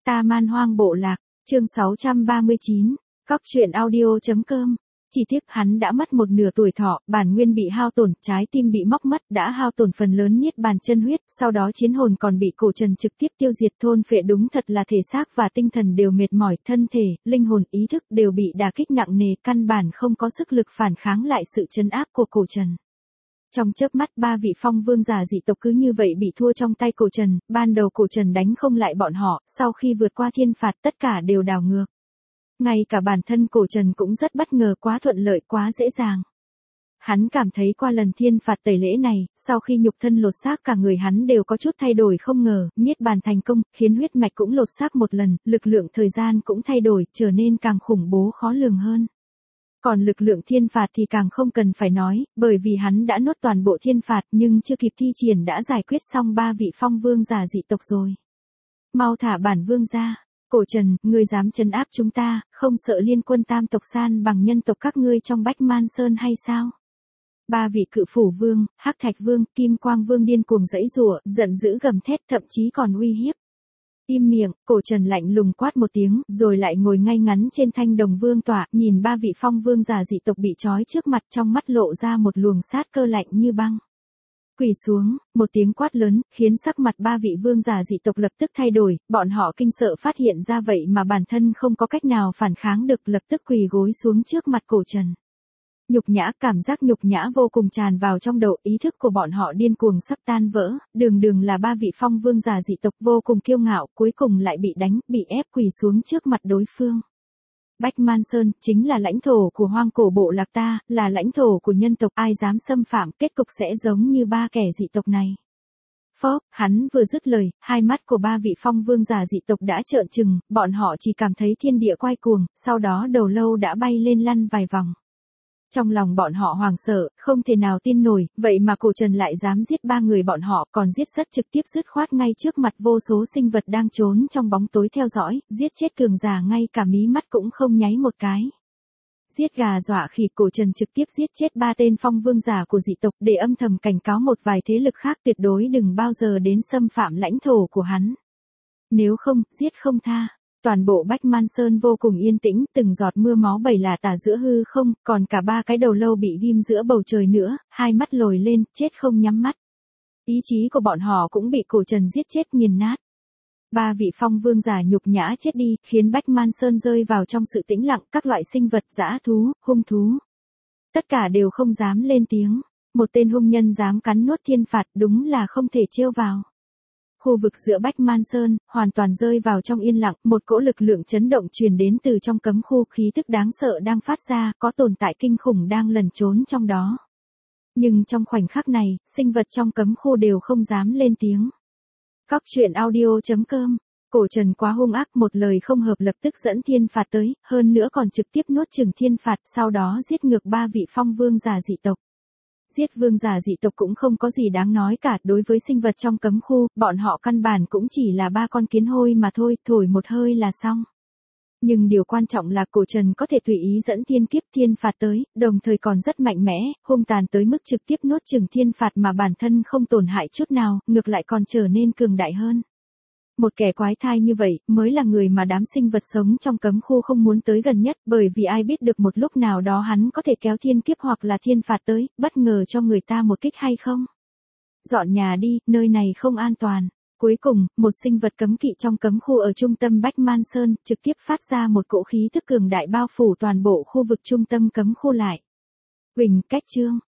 Ta Man Hoang Bộ Lạc, chương 639, Cóc truyện audio.com. Chỉ tiếc hắn đã mất một nửa tuổi thọ, bản nguyên bị hao tổn, trái tim bị móc mất, đã hao tổn phần lớn niết bàn chân huyết, sau đó chiến hồn còn bị cổ trần trực tiếp tiêu diệt thôn phệ, đúng thật là thể xác và tinh thần đều mệt mỏi, thân thể, linh hồn, ý thức đều bị đả kích nặng nề, căn bản không có sức lực phản kháng lại sự trấn áp của cổ trần. Trong chớp mắt ba vị phong vương giả dị tộc cứ như vậy bị thua trong tay cổ trần, ban đầu cổ trần đánh không lại bọn họ, sau khi vượt qua thiên phạt tất cả đều đảo ngược. Ngay cả bản thân cổ trần cũng rất bất ngờ, quá thuận lợi, quá dễ dàng. Hắn cảm thấy qua lần thiên phạt tẩy lễ này, sau khi nhục thân lột xác cả người hắn đều có chút thay đổi, không ngờ, niết bàn thành công, khiến huyết mạch cũng lột xác một lần, lực lượng thời gian cũng thay đổi, trở nên càng khủng bố khó lường hơn. Còn lực lượng thiên phạt thì càng không cần phải nói, bởi vì hắn đã nuốt toàn bộ thiên phạt nhưng chưa kịp thi triển đã giải quyết xong ba vị phong vương giả dị tộc rồi. Mau thả bản vương ra. Cổ trần, ngươi dám trấn áp chúng ta, không sợ liên quân tam tộc san bằng nhân tộc các ngươi trong Bách Man Sơn hay sao? Ba vị cự phủ vương, Hắc Thạch vương, Kim Quang vương điên cuồng giãy giụa, giận dữ gầm thét, thậm chí còn uy hiếp. Im miệng, cổ trần lạnh lùng quát một tiếng, rồi lại ngồi ngay ngắn trên thanh đồng vương tọa, nhìn ba vị phong vương giả dị tộc bị trói trước mặt, trong mắt lộ ra một luồng sát cơ lạnh như băng. Quỳ xuống, một tiếng quát lớn, khiến sắc mặt ba vị vương giả dị tộc lập tức thay đổi, bọn họ kinh sợ phát hiện ra vậy mà bản thân không có cách nào phản kháng được, lập tức quỳ gối xuống trước mặt cổ trần. Nhục nhã, cảm giác nhục nhã vô cùng tràn vào trong đầu, ý thức của bọn họ điên cuồng sắp tan vỡ, đường là ba vị phong vương giả dị tộc vô cùng kiêu ngạo, cuối cùng lại bị đánh, bị ép quỳ xuống trước mặt đối phương. Bách Man Sơn, chính là lãnh thổ của hoang cổ bộ lạc ta, là lãnh thổ của nhân tộc, ai dám xâm phạm, kết cục sẽ giống như ba kẻ dị tộc này. Phốc, hắn vừa dứt lời, hai mắt của ba vị phong vương giả dị tộc đã trợn trừng, bọn họ chỉ cảm thấy thiên địa quay cuồng, sau đó đầu lâu đã bay lên lăn vài vòng. Trong lòng bọn họ hoảng sợ, không thể nào tin nổi, vậy mà cổ trần lại dám giết ba người bọn họ, còn giết rất trực tiếp, dứt khoát ngay trước mặt vô số sinh vật đang trốn trong bóng tối theo dõi, giết chết cường giả ngay cả mí mắt cũng không nháy một cái. Giết gà dọa khỉ, cổ trần trực tiếp giết chết ba tên phong vương giả của dị tộc, để âm thầm cảnh cáo một vài thế lực khác tuyệt đối đừng bao giờ đến xâm phạm lãnh thổ của hắn. Nếu không, giết không tha. Toàn bộ Bách Man Sơn vô cùng yên tĩnh, từng giọt mưa máu bầy là tả giữa hư không, còn cả ba cái đầu lâu bị ghim giữa bầu trời nữa, hai mắt lồi lên, chết không nhắm mắt. Ý chí của bọn họ cũng bị cổ trần giết chết nghiền nát. Ba vị phong vương giả nhục nhã chết đi, khiến Bách Man Sơn rơi vào trong sự tĩnh lặng, các loại sinh vật, dã thú, hung thú. Tất cả đều không dám lên tiếng, một tên hung nhân dám cắn nuốt thiên phạt đúng là không thể trêu vào. Khu vực giữa Bách Man Sơn, hoàn toàn rơi vào trong yên lặng, một cỗ lực lượng chấn động truyền đến từ trong cấm khu, khí tức đáng sợ đang phát ra, có tồn tại kinh khủng đang lẩn trốn trong đó. Nhưng trong khoảnh khắc này, sinh vật trong cấm khu đều không dám lên tiếng. Cóc truyện audio.com. Cổ trần quá hung ác, một lời không hợp lập tức dẫn thiên phạt tới, hơn nữa còn trực tiếp nuốt chửng thiên phạt, sau đó giết ngược ba vị phong vương giả dị tộc. Giết vương giả dị tộc cũng không có gì đáng nói cả, đối với sinh vật trong cấm khu, bọn họ căn bản cũng chỉ là ba con kiến hôi mà thôi, thổi một hơi là xong. Nhưng điều quan trọng là cổ trần có thể tùy ý dẫn thiên kiếp thiên phạt tới, đồng thời còn rất mạnh mẽ, hung tàn tới mức trực tiếp nuốt chửng thiên phạt mà bản thân không tổn hại chút nào, ngược lại còn trở nên cường đại hơn. Một kẻ quái thai như vậy, mới là người mà đám sinh vật sống trong cấm khu không muốn tới gần nhất, bởi vì ai biết được một lúc nào đó hắn có thể kéo thiên kiếp hoặc là thiên phạt tới, bất ngờ cho người ta một kích hay không. Dọn nhà đi, nơi này không an toàn. Cuối cùng, một sinh vật cấm kỵ trong cấm khu ở trung tâm Bách Man Sơn, trực tiếp phát ra một cỗ khí tức cường đại bao phủ toàn bộ khu vực trung tâm cấm khu lại. Huỳnh, cách chương.